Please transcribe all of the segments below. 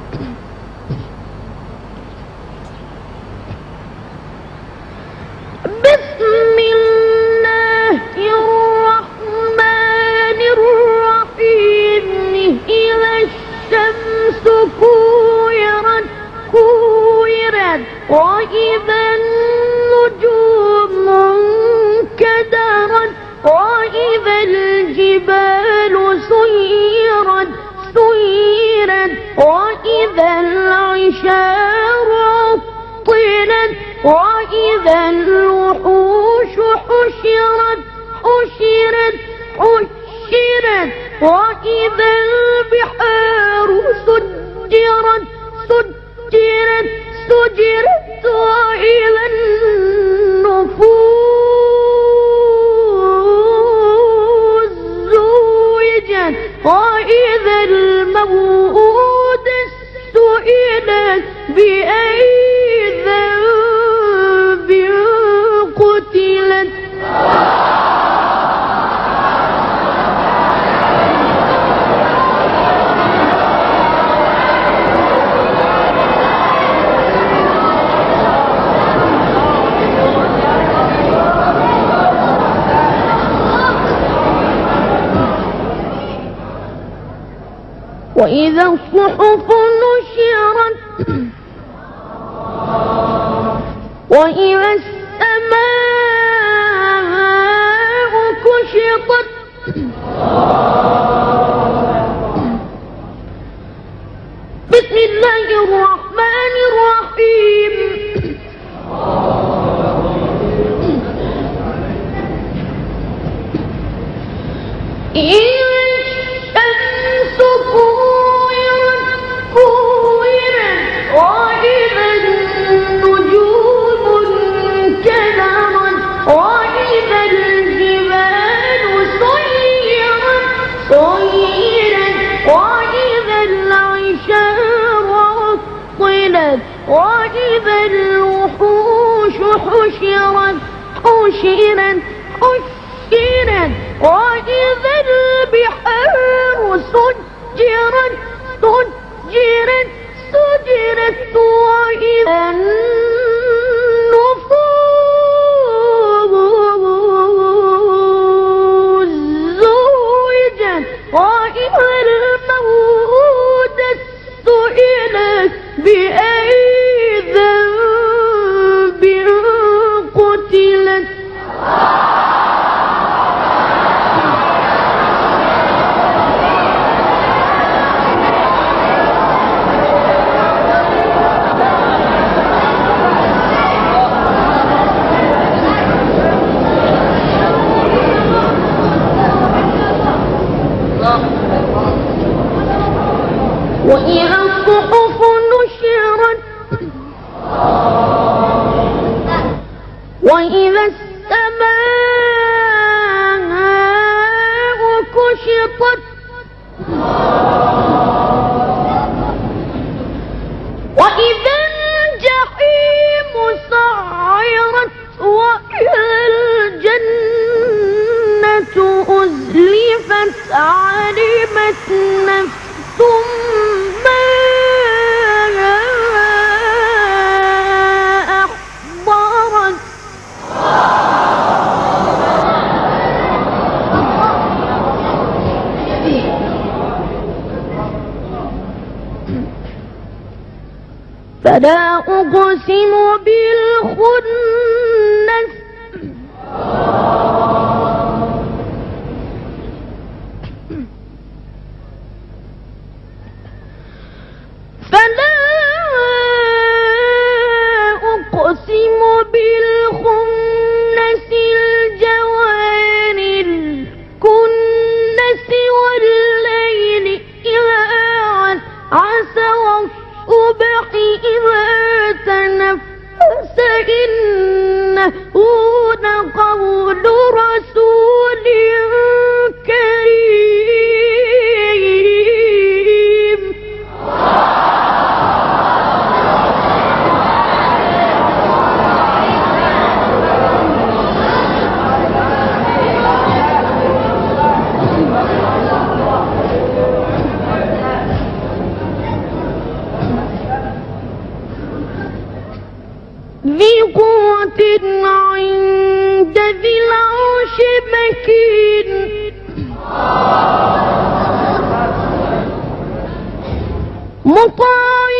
بسم الله الرحمن الرحيم. إذا الشمس كورت وإذا النجوم انكدرت وإذا الجبال سيرت وإذا العشار عطلت وإذا الوحوش حشرت وإذا البحار سجرت وإذا النفوس زوجت وإذا الموءودة سئلت بأي ذنب قتلت. وإذا الصحف نشرت وإذا السماء كشطت بسم الله الرحمن الرحيم. وإذا النجوم انكدرت وإذا الجبال سيرت وإذا العشار عطلت وإذا الوحوش حشرت وإذا البحار سجرت وإذا النفوس زوجت وإذا الموءودة سئلت بأي ذنب قتلت. وإذا الصحف نشرت وإذا السماء كشطت وإذا الجحيم سعرت وإذا الجنة أزلفت علمت نفس ما أحضرت. فلا أقسم بالخنس الجوار الكنس والليل إذا عسعس والصبح إذا تنفس إنه لقول رسول كريم. ذي قوة عند ذي العرش مكين مطاع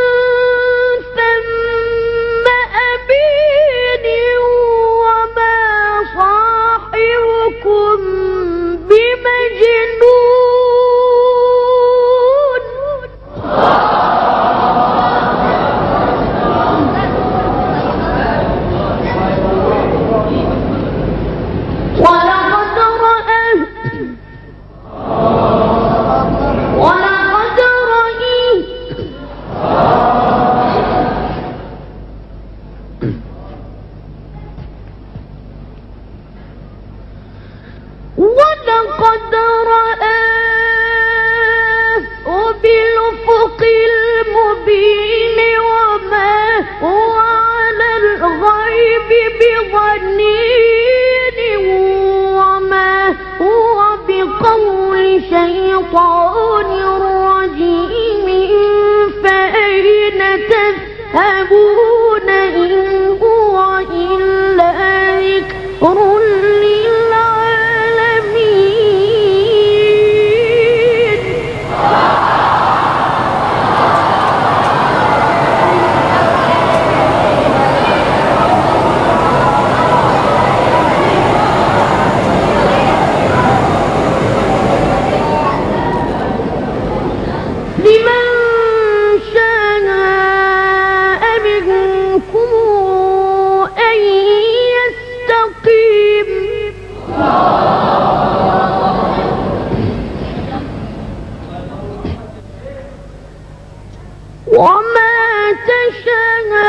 ثم أمين وما صاحبكم بمجنون ولقد رآه بالأفق المبين وما هو على الغيب بظنين وما هو بقول شيطان رجيم فأين تذهبون إن هو إلا ذكر وما تشاءون